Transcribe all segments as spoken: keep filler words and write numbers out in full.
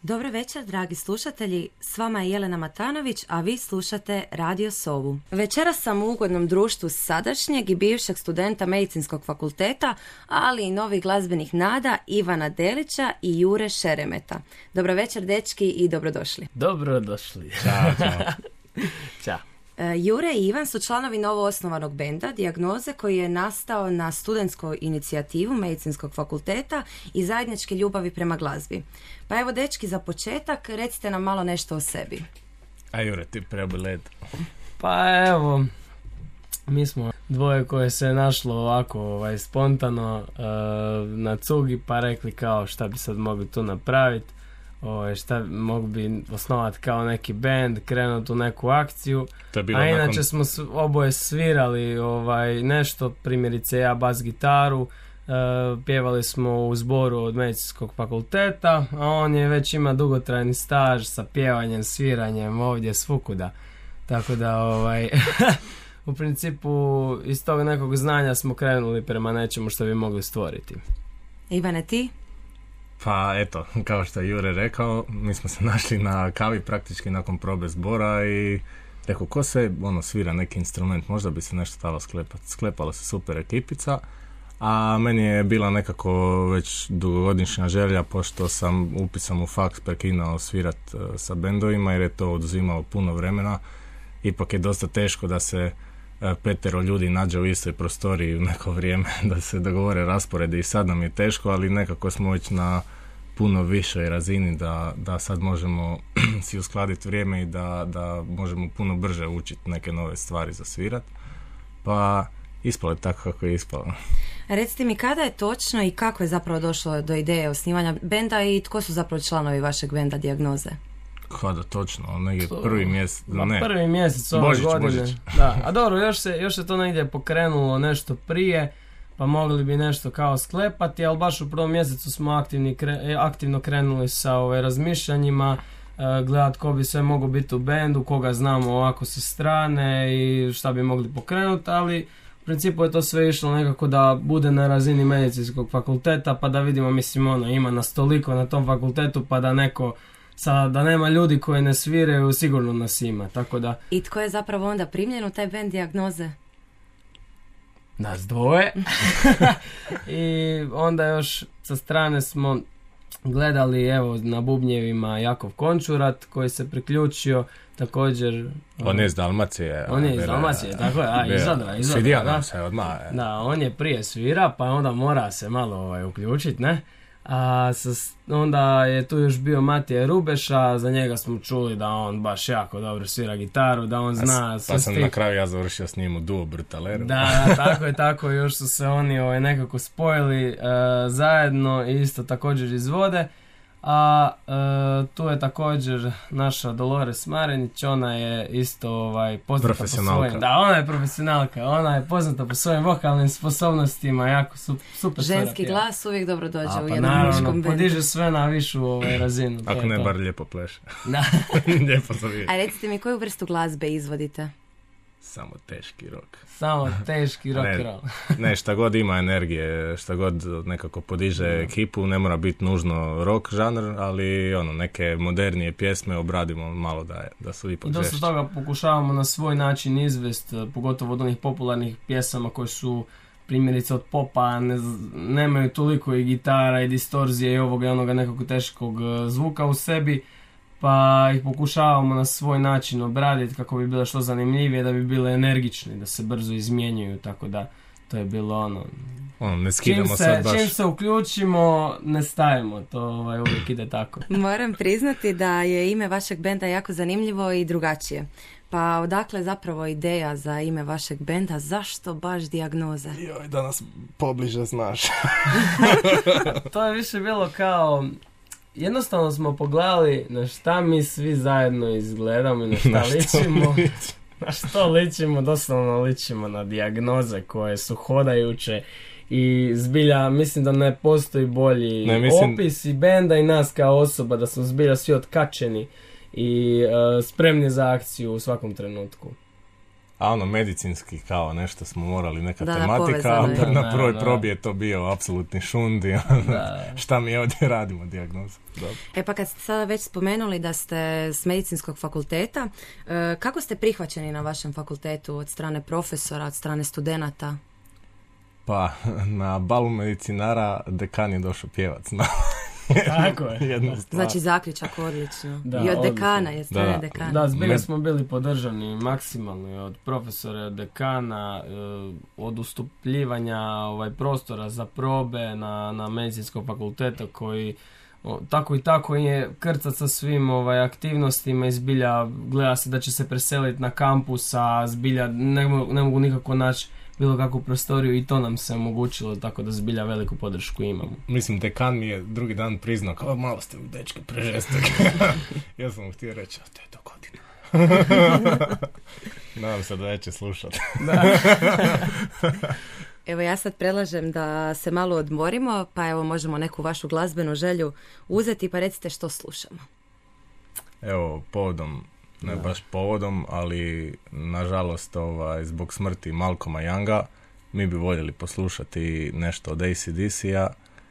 Dobro večer, dragi slušatelji. S vama je Jelena Matanović, a vi slušate Radio Sovu. Večeras sam u ugodnom društvu sadašnjeg i bivšeg studenta Medicinskog fakulteta, ali i novih glazbenih nada Ivana Delića i Jure Šeremeta. Dobro večer, dečki, i dobrodošli. Dobrodošli. Ćao, ćao. Ćao. Jure i Ivan su članovi novoosnovanog benda Dijagnoze, koji je nastao na studentsku inicijativu Medicinskog fakulteta i zajedničke ljubavi prema glazbi. Pa evo, dečki, za početak recite nam malo nešto o sebi. A Jure, ti prebi led. Pa evo, mi smo dvoje koje se našlo ovako ovaj, spontano uh, na cugi, pa rekli kao šta bi sad mogli tu napraviti. Ovaj, šta mogu bi osnovati kao neki band, krenuti u neku akciju. To je bilo a inače nakon... smo s- oboje svirali ovaj, nešto, primjerice ja bas gitaru, uh, pjevali smo u zboru od Medicinskog fakulteta, a on je već ima dugotrajni staž sa pjevanjem, sviranjem ovdje svukuda. Tako da ovaj, u principu iz tog nekog znanja smo krenuli prema nečemu što bi mogli stvoriti. Ivane, ti? Pa eto, kao što je Jure rekao, mi smo se našli na kavi praktički nakon probe zbora i rekao, ko se ono svira neki instrument, možda bi se nešto stalo sklepati. Sklepala se super ekipica, a meni je bila nekako već dugogodišnja želja, pošto sam upisan u faks prekinao svirat uh, sa bendovima, jer je to oduzimalo puno vremena. Ipak je dosta teško da se uh, petero ljudi nađe u istoj prostoriji u neko vrijeme, da se dogovore rasporedi, i sad nam je teško, ali nekako smo već na puno višoj razini da, da sad možemo si uskladiti vrijeme i da, da možemo puno brže učiti neke nove stvari za svirat. Pa ispalo je tako kako je ispalo. Recite mi, kada je točno i kako je zapravo došlo do ideje osnivanja benda i tko su zapravo članovi vašeg benda Dijagnoze? Kada točno, negdje prvi mjesec, Ma, ne. prvi mjesec ove Božić, godine. Božić. Da, a dobro, još se, još se to negdje pokrenulo nešto prije, pa mogli bi nešto kao sklepati, ali baš u prvom mjesecu smo aktivni, kre, aktivno krenuli sa ove razmišljanjima, e, gledat ko bi sve mogao biti u bendu, koga znamo ovako sa strane i šta bi mogli pokrenuti, ali u principu je to sve išlo nekako da bude na razini Medicinskog fakulteta, pa da vidimo, mislim, ono, ima nas toliko na tom fakultetu, pa da neko, sada da nema ljudi koji ne sviraju, sigurno nas ima, tako da... I tko je zapravo onda primljen u taj bend Dijagnoze? Nas dvoje. I onda još sa strane smo gledali, evo, na bubnjevima Jakov Končurat koji se priključio, također... On je iz Dalmacije. On je iz Dalmacije, tako je, a iz Zadra, iz Zadra, Svidio da. nam se odmah. Da, on je prije svira, pa onda mora se malo ovaj, uključiti, ne? A sa, onda je tu još bio Matija Rubeša, za njega smo čuli da on baš jako dobro svira gitaru, da on zna... Pa sam stih. Na kraju ja završio s njim u duo Brutaleru. Da, tako je, tako, još su se oni ovaj, nekako spojili uh, zajedno i isto također izvode. A uh, tu je također naša Dolores Marinić, ona je isto ovaj, poznata po svojim... Da, ona je profesionalka, ona je poznata po svojim vokalnim sposobnostima, jako su, super. Ženski glas uvijek dobro dođe A, u pa jednom muškom bendu. Podiže sve na višu ovaj, razinu. Ako ne, to. bar lijepo pleše. Da. Lijepo zavije. A recite mi, koju vrstu glazbe izvodite? Samo teški rock. Samo teški rock ne, roll. ne, šta god ima energije, šta god nekako podiže da. ekipu, ne mora biti nužno rock žanr, ali ono, neke modernije pjesme obradimo malo da, je, da su ipak I dosta žešće. toga pokušavamo na svoj način izvest, pogotovo od onih popularnih pjesama koje su primjerice od popa, ne, nemaju toliko i gitara i distorzije i ovoga i onoga nekog teškog zvuka u sebi, pa ih pokušavamo na svoj način obraditi kako bi bile što zanimljivije, da bi bile energične, da se brzo izmjenjuju, tako da to je bilo ono... ono ne skidamo čim se, sad baš. Čim se uključimo, ne stajemo, to ovaj, uvijek ide tako. Moram priznati da je ime vašeg benda jako zanimljivo i drugačije. Pa odakle zapravo ideja za ime vašeg benda, zašto baš Dijagnoze? Joj, da nas pobliže znaš. To je više bilo kao... Jednostavno smo pogledali na šta mi svi zajedno izgledamo i na šta na što ličimo. liči. Na što ličimo, doslovno ličimo na Dijagnoze koje su hodajuće i zbilja mislim da ne postoji bolji ne, mislim... opis i benda i nas kao osoba, da smo zbilja svi otkačeni i uh, spremni za akciju u svakom trenutku. A ono, medicinski kao nešto smo morali, neka da, tematika, da, a na prvoj da. probi je to bio apsolutni šund i šta mi ovdje radimo, dijagnozu. E pa kad ste sada već spomenuli da ste s medicinskog fakulteta, kako ste prihvaćeni na vašem fakultetu od strane profesora, od strane studenata? Pa, na balu medicinara dekan je došao pjevac. No. Tako je. Znači zaključak odlično. Da, I od odlično. dekana, je strane Da. dekana. Da, zbilja Med- smo bili podržani maksimalno od profesora, od dekana, e, od ustupljivanja ovaj, prostora za probe na, na medicinskom fakultetu koji o, tako i tako je krcat sa svim ovaj, aktivnostima i zbilja gleda se da će se preseliti na kampus, a zbilja ne, mo- ne mogu nikako naći bilo kakvu prostoriju i to nam se omogućilo, tako da zbilja veliku podršku imamo. Mislim, dekan mi je drugi dan priznao, kao malo ste u dečke prežestoki. Ja sam mu htio reći, a to je to godina. Nadam se da neće slušati. Evo ja sad predlažem da se malo odmorimo, pa evo možemo neku vašu glazbenu želju uzeti, pa recite što slušamo. Evo, povodom, ne Da. baš povodom, ali nažalost ovaj, zbog smrti Malcolma Younga mi bi voljeli poslušati nešto od A C D C-a.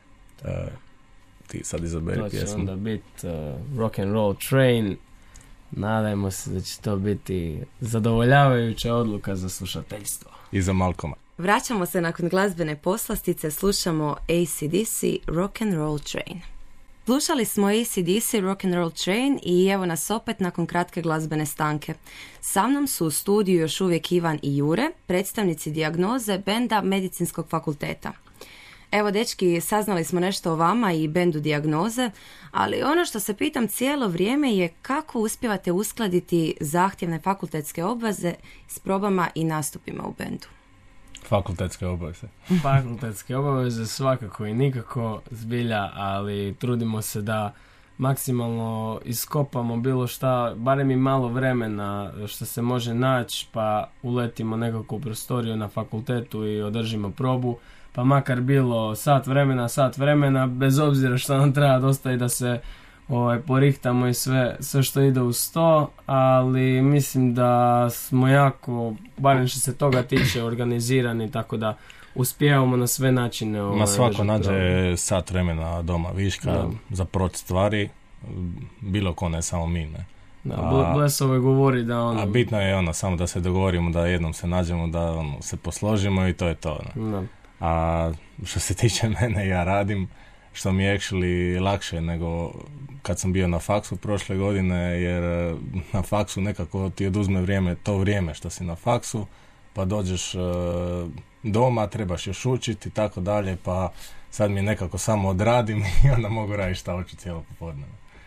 E, ti sad izaberi To će pjesmu. onda biti uh, Rock and Roll Train. Nadajmo se da će to biti zadovoljavajuća odluka za slušateljstvo. I za Malcolma. Vraćamo se nakon glazbene poslastice, slušamo A C D C Rock and Roll Train. Slušali smo A C D C Rock and Roll Train i evo nas opet nakon kratke glazbene stanke. Sa mnom su u studiju još uvijek Ivan i Jure, predstavnici dijagnoze benda Medicinskog fakulteta. Evo, dečki, saznali smo nešto o vama i bendu dijagnoze, ali ono što se pitam cijelo vrijeme je kako uspijevate uskladiti zahtjevne fakultetske obveze s probama i nastupima u bendu. Fakultetske obaveze. Fakultetske obaveze svakako i nikako zbilja, ali trudimo se da maksimalno iskopamo bilo šta, barem i malo vremena što se može naći, pa uletimo nekako u prostoriju na fakultetu i održimo probu, pa makar bilo sat vremena, sat vremena, bez obzira što nam treba dosta i da se ovaj, porihtamo i sve, sve što ide uz to, ali mislim da smo jako, barem što se toga tiče, organizirani, tako da uspijevamo na sve načine. Ovaj, Ma svako držati nađe probu. sat vremena doma viška Da. za proć stvari, bilo ko, ne samo mi, ne. Da, A- Blesovoj govori da ono... A bitno je ono, samo da se dogovorimo, da jednom se nađemo, da ono, se posložimo i to je to. Ne? Da. A što se tiče mene, ja radim, što mi je actually lakše nego kad sam bio na faksu prošle godine, jer eh, na faksu nekako ti oduzme vrijeme, to vrijeme što si na faksu, pa dođeš eh, doma, trebaš još učiti i tako dalje, pa sad mi nekako samo odradim i onda mogu raditi šta hoću cijelo popodne.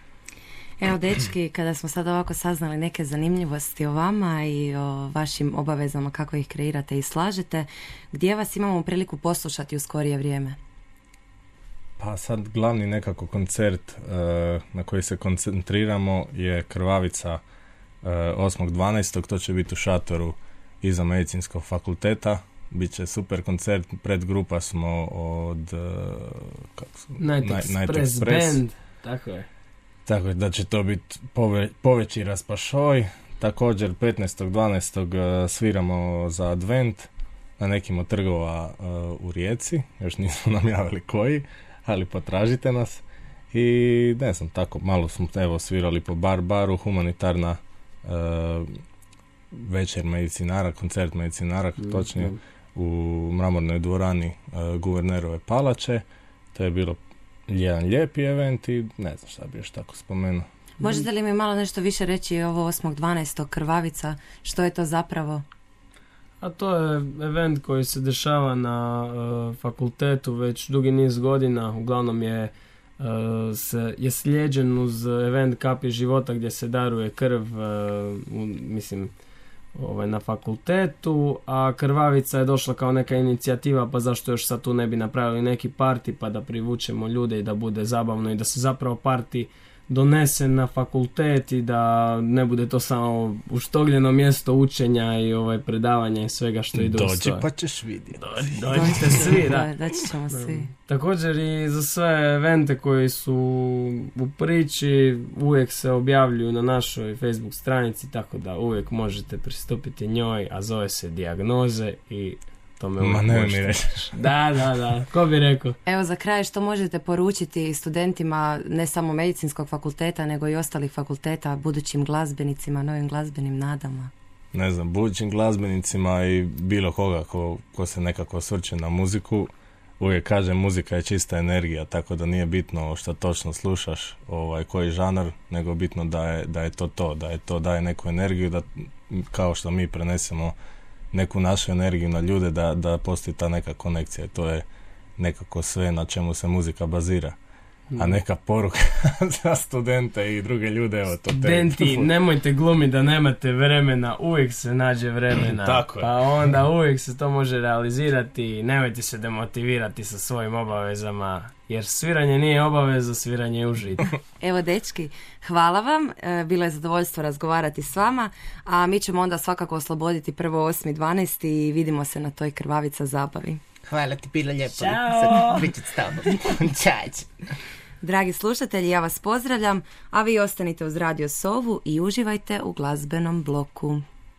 Evo, dečki, kada smo sad ovako saznali neke zanimljivosti o vama i o vašim obavezama kako ih kreirate i slažete, gdje vas imamo priliku poslušati u skorije vrijeme? Pa sad glavni nekako koncert eh, na koji se koncentriramo je Krvavica eh, osmog dvanaestog To će biti u šatoru iza medicinskog fakulteta. Biće super koncert, predgrupa smo od eh, kako su? Night Night- Night Express, Express. Band, tako je. Tako da će to biti pove, poveći raspašoj. Također petnaestog dvanaestog eh, sviramo za Advent na nekim od trgova eh, u Rijeci. Još nismo nam javili koji, ali potražite nas. I ne znam, tako malo smo evo svirali po bar baru, humanitarna eh, večer medicinara, koncert medicinara, točnije u mramornoj dvorani eh, Guvernerove palače. To je bilo jedan lijepi event i ne znam šta bi još tako spomenuo. Možete li mi malo nešto više reći o ovo osmog dvanaestog Krvavica? Što je to zapravo? A to je event koji se dešava na uh, fakultetu već dugi niz godina. Uglavnom je, uh, se, je slijeđen uz event Kapi života gdje se daruje krv, uh, u, mislim, ovaj, na fakultetu, a Krvavica je došla kao neka inicijativa, pa zašto još sad tu ne bi napravili neki parti pa da privučemo ljude i da bude zabavno i da se zapravo parti donese na fakultet i da ne bude to samo uštogljeno mjesto učenja i ovaj predavanja i svega što ide uz to. Dođi pa ćeš vidjeti. Dođi, dođite svi, da. Doći ćemo svi. Također i za sve evente koji su u priči uvijek se objavljuju na našoj Facebook stranici, tako da uvijek možete pristupiti njoj, a zove se Dijagnoze i to me Ma ne možete. mi rećeš. Da, da, da. Ko bi rekao? Evo za kraj što možete poručiti studentima ne samo medicinskog fakulteta nego i ostalih fakulteta, budućim glazbenicima, novim glazbenim nadama? Ne znam, budućim glazbenicima i bilo koga ko, ko se nekako osvrće na muziku, uvijek kažem muzika je čista energija, tako da nije bitno što točno slušaš, ovaj, koji žanar, nego bitno da je, da je to to, da je to daje neku energiju, da kao što mi prenesemo neku našu energiju na ljude, da, da postoji ta neka konekcija. To je nekako sve na čemu se muzika bazira. A neka poruka za studente i druge ljude, evo to. Studenti, te... nemojte glumiti da nemate vremena, uvijek se nađe vremena. Tako je. Pa onda uvijek se to može realizirati, nemojte se demotivirati sa svojim obavezama, jer sviranje nije obaveza, sviranje je užitak. Evo dečki, hvala vam, bilo je zadovoljstvo razgovarati s vama, a mi ćemo onda svakako osloboditi prvo osmi dvanaesti i vidimo se na toj krvavica zabavi. Hvala ti, bilo lijepo. Ćao! Biti s tobom. Ćao. Dragi slušatelji, ja vas pozdravljam, a vi ostanite uz Radio Sovu i uživajte u glazbenom bloku.